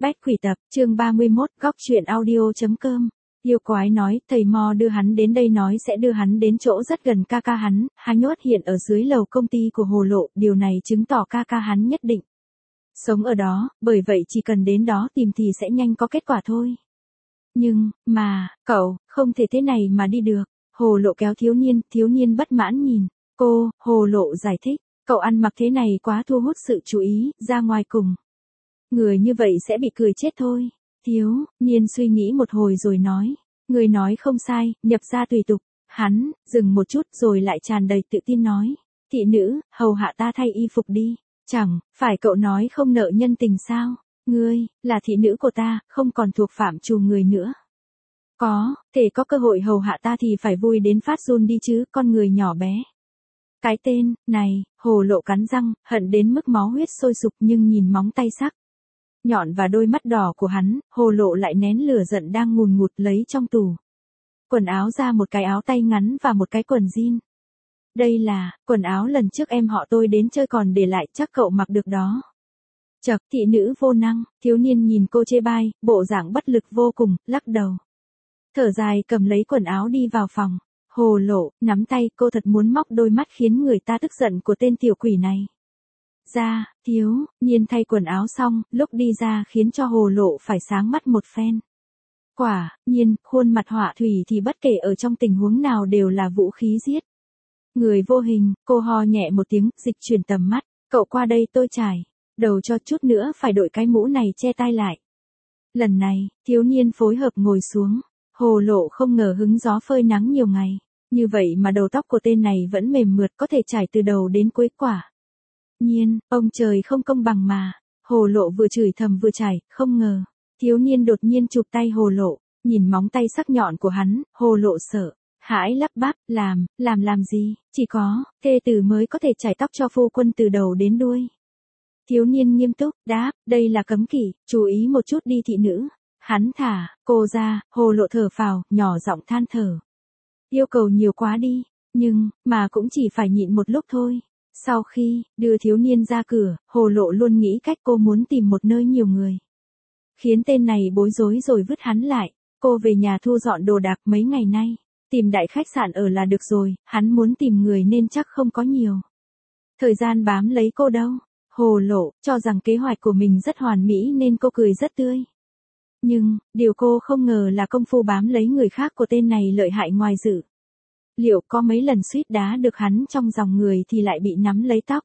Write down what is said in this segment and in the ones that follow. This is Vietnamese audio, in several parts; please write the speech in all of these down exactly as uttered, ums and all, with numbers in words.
Bách quỷ tập, chương ba mươi mốt, góc truyện audio.com. Yêu quái nói, thầy Mo đưa hắn đến đây nói sẽ đưa hắn đến chỗ rất gần ca ca hắn, hắn nhốt hiện ở dưới lầu công ty của Hồ Lộ, điều này chứng tỏ ca ca hắn nhất định sống ở đó, bởi vậy chỉ cần đến đó tìm thì sẽ nhanh có kết quả thôi. Nhưng, mà, cậu, không thể thế này mà đi được. Hồ Lộ kéo thiếu niên, thiếu niên bất mãn nhìn cô, Hồ Lộ giải thích, cậu ăn mặc thế này quá thu hút sự chú ý, ra ngoài cùng người như vậy sẽ bị cười chết thôi. Thiếu niên suy nghĩ một hồi rồi nói, người nói không sai, nhập gia tùy tục. Hắn dừng một chút rồi lại tràn đầy tự tin nói, thị nữ, hầu hạ ta thay y phục đi. Chẳng phải cậu nói không nợ nhân tình sao? Ngươi là thị nữ của ta, không còn thuộc phạm trù người nữa. Có thể có cơ hội hầu hạ ta thì phải vui đến phát run đi chứ, con người nhỏ bé. Cái tên này, Hồ Lộ cắn răng, hận đến mức máu huyết sôi sục, nhưng nhìn móng tay sắc nhọn và đôi mắt đỏ của hắn, Hồ Lộ lại nén lửa giận đang ngùn ngụt lấy trong tủ quần áo ra một cái áo tay ngắn và một cái quần jean. Đây là quần áo lần trước em họ tôi đến chơi còn để lại, chắc cậu mặc được đó. Chậc, thị nữ vô năng. Thiếu niên nhìn cô chê bai, bộ dạng bất lực vô cùng, lắc đầu thở dài cầm lấy quần áo đi vào phòng. Hồ Lộ nắm tay, cô thật muốn móc đôi mắt khiến người ta tức giận của tên tiểu quỷ này ra. Thiếu niên thay quần áo xong, lúc đi ra khiến cho Hồ Lộ phải sáng mắt một phen. Quả nhiên, khuôn mặt họa thủy thì bất kể ở trong tình huống nào đều là vũ khí giết người vô hình. Cô ho nhẹ một tiếng, dịch chuyển tầm mắt, cậu qua đây tôi trải đầu cho, chút nữa phải đội cái mũ này che tai lại. Lần này, thiếu niên phối hợp ngồi xuống. Hồ Lộ không ngờ hứng gió phơi nắng nhiều ngày như vậy mà đầu tóc của tên này vẫn mềm mượt, có thể trải từ đầu đến cuối. Quả nhiên, ông trời không công bằng mà. Hồ Lộ vừa chửi thầm vừa trải, không ngờ thiếu niên đột nhiên chụp tay Hồ Lộ, nhìn móng tay sắc nhọn của hắn, Hồ Lộ sợ hãi lắp bắp, làm, làm làm gì, chỉ có thê tử mới có thể chải tóc cho phu quân từ đầu đến đuôi. Thiếu niên nghiêm túc đáp, đây là cấm kỵ, chú ý một chút đi thị nữ. Hắn thả cô ra. Hồ Lộ thở phào, nhỏ giọng than thở, yêu cầu nhiều quá đi, nhưng mà cũng chỉ phải nhịn một lúc thôi. Sau khi đưa thiếu niên ra cửa, Hồ Lộ luôn nghĩ cách cô muốn tìm một nơi nhiều người, khiến tên này bối rối rồi vứt hắn lại. Cô về nhà thu dọn đồ đạc, mấy ngày nay tìm đại khách sạn ở là được rồi, hắn muốn tìm người nên chắc không có nhiều thời gian bám lấy cô đâu. Hồ Lộ cho rằng kế hoạch của mình rất hoàn mỹ nên cô cười rất tươi. Nhưng, điều cô không ngờ là công phu bám lấy người khác của tên này lợi hại ngoài dự liệu, có mấy lần suýt đá được hắn trong dòng người thì lại bị nắm lấy tóc.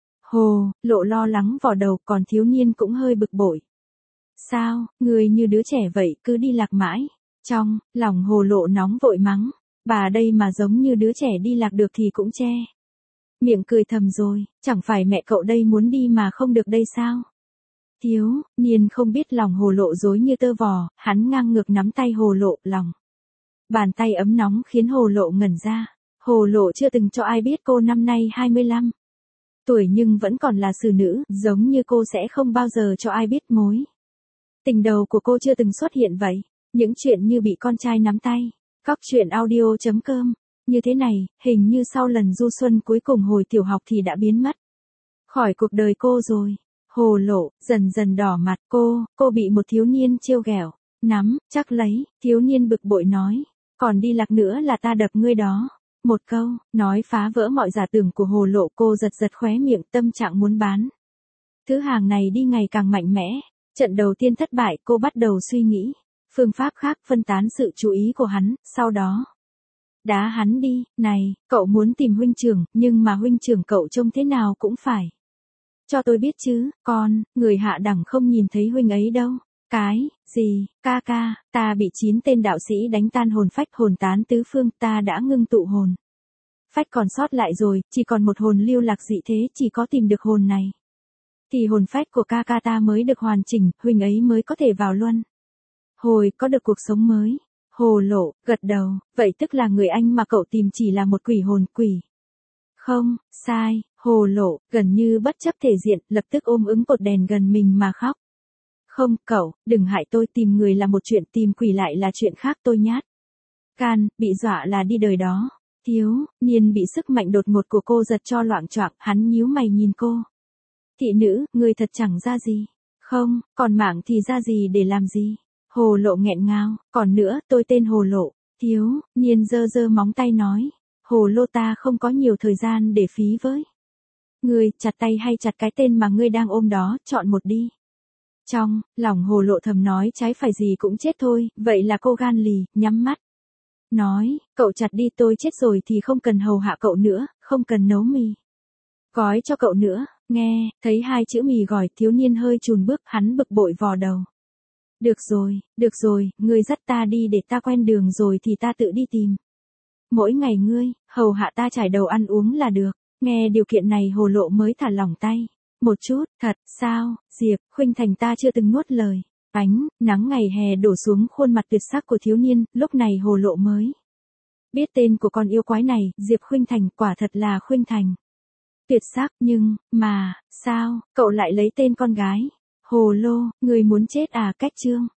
Hồ Lộ lo lắng vò đầu, còn thiếu niên cũng hơi bực bội. Sao, người như đứa trẻ vậy, cứ đi lạc mãi. Trong lòng Hồ Lộ nóng vội mắng, bà đây mà giống như đứa trẻ đi lạc được thì cũng che miệng cười thầm rồi, chẳng phải mẹ cậu đây muốn đi mà không được đây sao? Thiếu niên không biết lòng Hồ Lộ rối như tơ vò, hắn ngang ngược nắm tay Hồ Lộ, lòng bàn tay ấm nóng khiến Hồ Lộ ngẩn ra. Hồ Lộ chưa từng cho ai biết cô năm nay hai mươi lăm tuổi nhưng vẫn còn là xử nữ, giống như cô sẽ không bao giờ cho ai biết mối tình đầu của cô chưa từng xuất hiện vậy. Những chuyện như bị con trai nắm tay. Góc truyện audio.com. Như thế này, hình như sau lần du xuân cuối cùng hồi tiểu học thì đã biến mất khỏi cuộc đời cô rồi. Hồ Lộ dần dần đỏ mặt, cô, cô bị một thiếu niên trêu ghẹo nắm chắc lấy. Thiếu niên bực bội nói, còn đi lạc nữa là ta đập ngươi đó. Một câu nói phá vỡ mọi giả tưởng của Hồ Lộ. Cô giật giật khóe miệng, tâm trạng muốn bán thứ hàng này đi ngày càng mạnh mẽ. Trận đầu tiên thất bại, cô bắt đầu suy nghĩ phương pháp khác, phân tán sự chú ý của hắn, sau đó đá hắn đi. Này, cậu muốn tìm huynh trưởng, nhưng mà huynh trưởng cậu trông thế nào cũng phải cho tôi biết chứ, con, người hạ đẳng không nhìn thấy huynh ấy đâu. Cái gì, ca ca, ta bị chín tên đạo sĩ đánh tan hồn phách, hồn tán tứ phương, ta đã ngưng tụ hồn phách còn sót lại rồi, chỉ còn một hồn lưu lạc dị thế, chỉ có tìm được hồn này thì hồn phách của ca ca ta mới được hoàn chỉnh, huynh ấy mới có thể vào luân hồi, có được cuộc sống mới. Hồ Lộ gật đầu, vậy tức là người anh mà cậu tìm chỉ là một quỷ hồn. Quỷ không sai. Hồ Lộ gần như bất chấp thể diện, lập tức ôm ứng cột đèn gần mình mà khóc. Không, cậu, đừng hại tôi, tìm người là một chuyện, tìm quỷ lại là chuyện khác. Tôi nhát can, bị dọa là đi đời đó. Thiếu niên bị sức mạnh đột ngột của cô giật cho loạng choạng, hắn nhíu mày nhìn cô. Thị nữ, người thật chẳng ra gì. Không, còn mạng thì ra gì để làm gì? Hồ Lộ nghẹn ngào, còn nữa, tôi tên Hồ Lộ. Thiếu Nhiên giơ giơ móng tay nói, Hồ Lô ta không có nhiều thời gian để phí với. Ngươi, chặt tay hay chặt cái tên mà ngươi đang ôm đó, chọn một đi. Trong lòng Hồ Lộ thầm nói trái phải gì cũng chết thôi, vậy là cô gan lì, nhắm mắt. Nói, cậu chặt đi, tôi chết rồi thì không cần hầu hạ cậu nữa, không cần nấu mì. Gói cho cậu nữa, nghe, thấy hai chữ mì gỏi, Thiếu Niên hơi chùn bước, hắn bực bội vò đầu. Được rồi, được rồi, ngươi dắt ta đi để ta quen đường rồi thì ta tự đi tìm. Mỗi ngày ngươi, hầu hạ ta trải đầu ăn uống là được. Nghe điều kiện này Hồ Lộ mới thả lỏng tay. Một chút, thật, sao, Diệp, Khuynh Thành ta chưa từng nuốt lời. Ánh, nắng ngày hè đổ xuống khuôn mặt tuyệt sắc của thiếu niên, lúc này Hồ Lộ mới biết tên của con yêu quái này, Diệp Khuynh Thành, quả thật là Khuynh Thành. Tuyệt sắc, nhưng, mà, sao, cậu lại lấy tên con gái? Hồ Lô, người muốn chết à? Cách chương.